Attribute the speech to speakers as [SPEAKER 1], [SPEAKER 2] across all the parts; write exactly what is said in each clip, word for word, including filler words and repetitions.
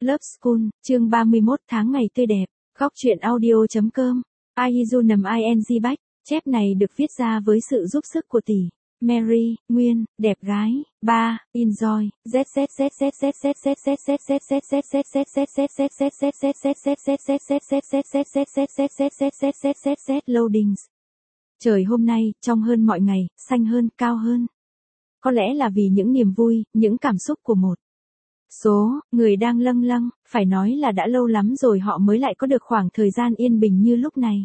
[SPEAKER 1] Love School, chương ba mươi mốt tháng ngày tươi đẹp, góc truyện audio.com, Aizu nầm ing bách, chép này được viết ra với sự giúp sức của tỷ, Mary, Nguyên, đẹp gái, ba, Enjoy, z z z z z z z z z z z z z z z loadings. Trời hôm nay, trong hơn mọi ngày, xanh hơn, cao hơn. Có lẽ là vì những niềm vui, những cảm xúc của một số người đang lâng lâng, phải nói là đã lâu lắm rồi họ mới lại có được khoảng thời gian yên bình như lúc này.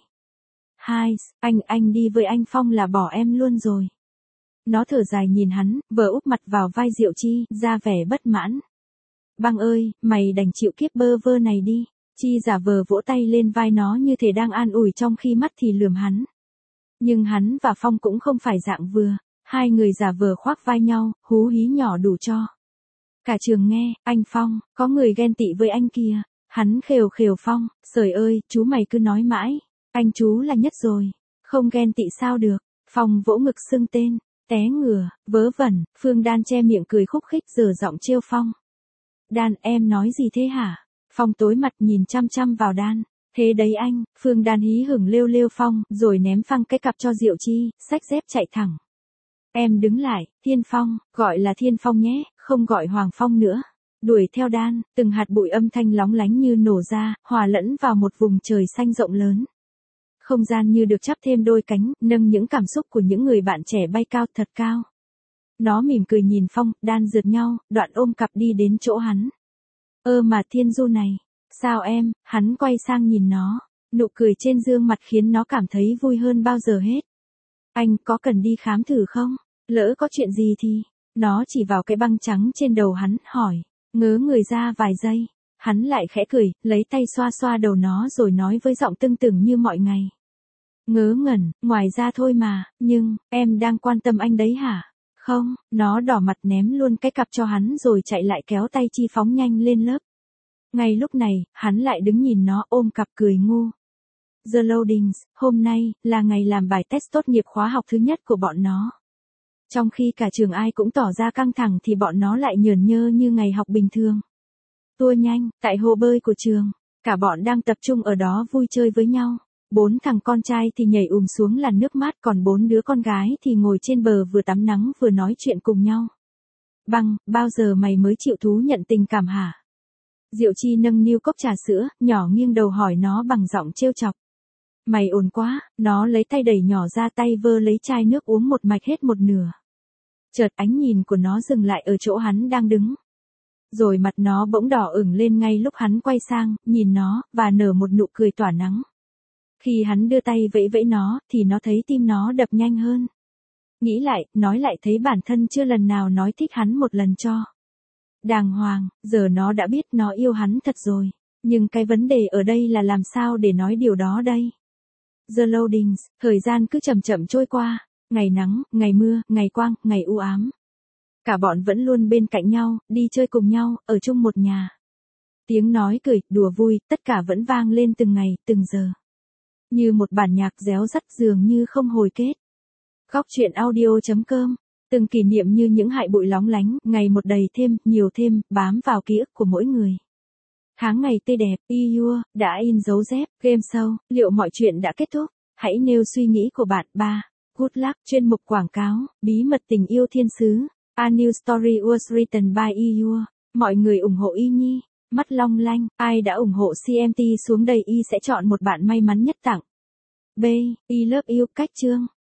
[SPEAKER 1] Hai, anh, anh đi với anh Phong là bỏ em luôn rồi. Nó thở dài nhìn hắn, vờ úp mặt vào vai Diệu Chi, ra vẻ bất mãn. Băng ơi, mày đành chịu kiếp bơ vơ này đi. Chi giả vờ vỗ tay lên vai nó như thể đang an ủi trong khi mắt thì lườm hắn. Nhưng hắn và Phong cũng không phải dạng vừa. Hai người giả vờ khoác vai nhau, hú hí nhỏ đủ cho cả trường nghe. Anh Phong, có người ghen tị với anh kia. Hắn khều khều Phong, trời ơi, chú mày cứ nói mãi. Anh chú là nhất rồi. Không ghen tị sao được. Phong vỗ ngực xưng tên. Té ngửa, vớ vẩn, Phương Đan che miệng cười khúc khích giở giọng trêu Phong. Đan, em nói gì thế hả? Phong tối mặt nhìn chăm chăm vào Đan. Thế đấy anh, Phương Đan hí hửng lêu lêu Phong, rồi ném phăng cái cặp cho Diệu Chi, xách dép chạy thẳng. Em đứng lại, Thiên Phong, gọi là Thiên Phong nhé, không gọi Hoàng Phong nữa. Đuổi theo Đan, từng hạt bụi âm thanh lóng lánh như nổ ra, hòa lẫn vào một vùng trời xanh rộng lớn. Không gian như được chắp thêm đôi cánh, nâng những cảm xúc của những người bạn trẻ bay cao thật cao. Nó mỉm cười nhìn Phong, Đan rượt nhau, đoạn ôm cặp đi đến chỗ hắn. Ơ mà Thiên Du này, sao em, hắn quay sang nhìn nó, nụ cười trên gương mặt khiến nó cảm thấy vui hơn bao giờ hết. Anh có cần đi khám thử không? Lỡ có chuyện gì thì, nó chỉ vào cái băng trắng trên đầu hắn, hỏi, ngớ người ra vài giây. Hắn lại khẽ cười, lấy tay xoa xoa đầu nó rồi nói với giọng tưng tửng như mọi ngày. Ngớ ngẩn, ngoài ra thôi mà, nhưng, em đang quan tâm anh đấy hả? Không, nó đỏ mặt ném luôn cái cặp cho hắn rồi chạy lại kéo tay Chi phóng nhanh lên lớp. Ngay lúc này, hắn lại đứng nhìn nó ôm cặp cười ngu. The Loadings, hôm nay, là ngày làm bài test tốt nghiệp khóa học thứ nhất của bọn nó. Trong khi cả trường ai cũng tỏ ra căng thẳng thì bọn nó lại nhởn nhơ như ngày học bình thường. Tua nhanh, tại hồ bơi của trường, cả bọn đang tập trung ở đó vui chơi với nhau. Bốn thằng con trai thì nhảy ùm xuống làn nước mát, còn bốn đứa con gái thì ngồi trên bờ vừa tắm nắng vừa nói chuyện cùng nhau. Băng, bao giờ mày mới chịu thú nhận tình cảm hả? Diệu Chi nâng niu cốc trà sữa, nhỏ nghiêng đầu hỏi nó bằng giọng trêu chọc. Mày ồn quá, nó lấy tay đẩy nhỏ ra, tay vơ lấy chai nước uống một mạch hết một nửa. Chợt ánh nhìn của nó dừng lại ở chỗ hắn đang đứng. Rồi mặt nó bỗng đỏ ửng lên ngay lúc hắn quay sang, nhìn nó, và nở một nụ cười tỏa nắng. Khi hắn đưa tay vẫy vẫy nó, thì nó thấy tim nó đập nhanh hơn. Nghĩ lại, nói lại thấy bản thân chưa lần nào nói thích hắn một lần cho đàng hoàng, giờ nó đã biết nó yêu hắn thật rồi. Nhưng cái vấn đề ở đây là làm sao để nói điều đó đây? The Loadings, thời gian cứ chậm chậm trôi qua, ngày nắng, ngày mưa, ngày quang, ngày u ám. Cả bọn vẫn luôn bên cạnh nhau, đi chơi cùng nhau, ở chung một nhà. Tiếng nói cười, đùa vui, tất cả vẫn vang lên từng ngày, từng giờ. Như một bản nhạc réo rắt dường như không hồi kết. Góc truyện audio.com, từng kỷ niệm như những hại bụi lóng lánh, ngày một đầy thêm, nhiều thêm, bám vào ký ức của mỗi người. Tháng ngày tươi đẹp, Iua, đã in dấu dép, game show, liệu mọi chuyện đã kết thúc? Hãy nêu suy nghĩ của bạn. Ba. Good luck, chuyên mục quảng cáo, bí mật tình yêu thiên sứ. A new story was written by Iua. Mọi người ủng hộ Y Nhi. Mắt long lanh, ai đã ủng hộ xê em tê xuống đây Y sẽ chọn một bạn may mắn nhất tặng. B. I love you, cách chương.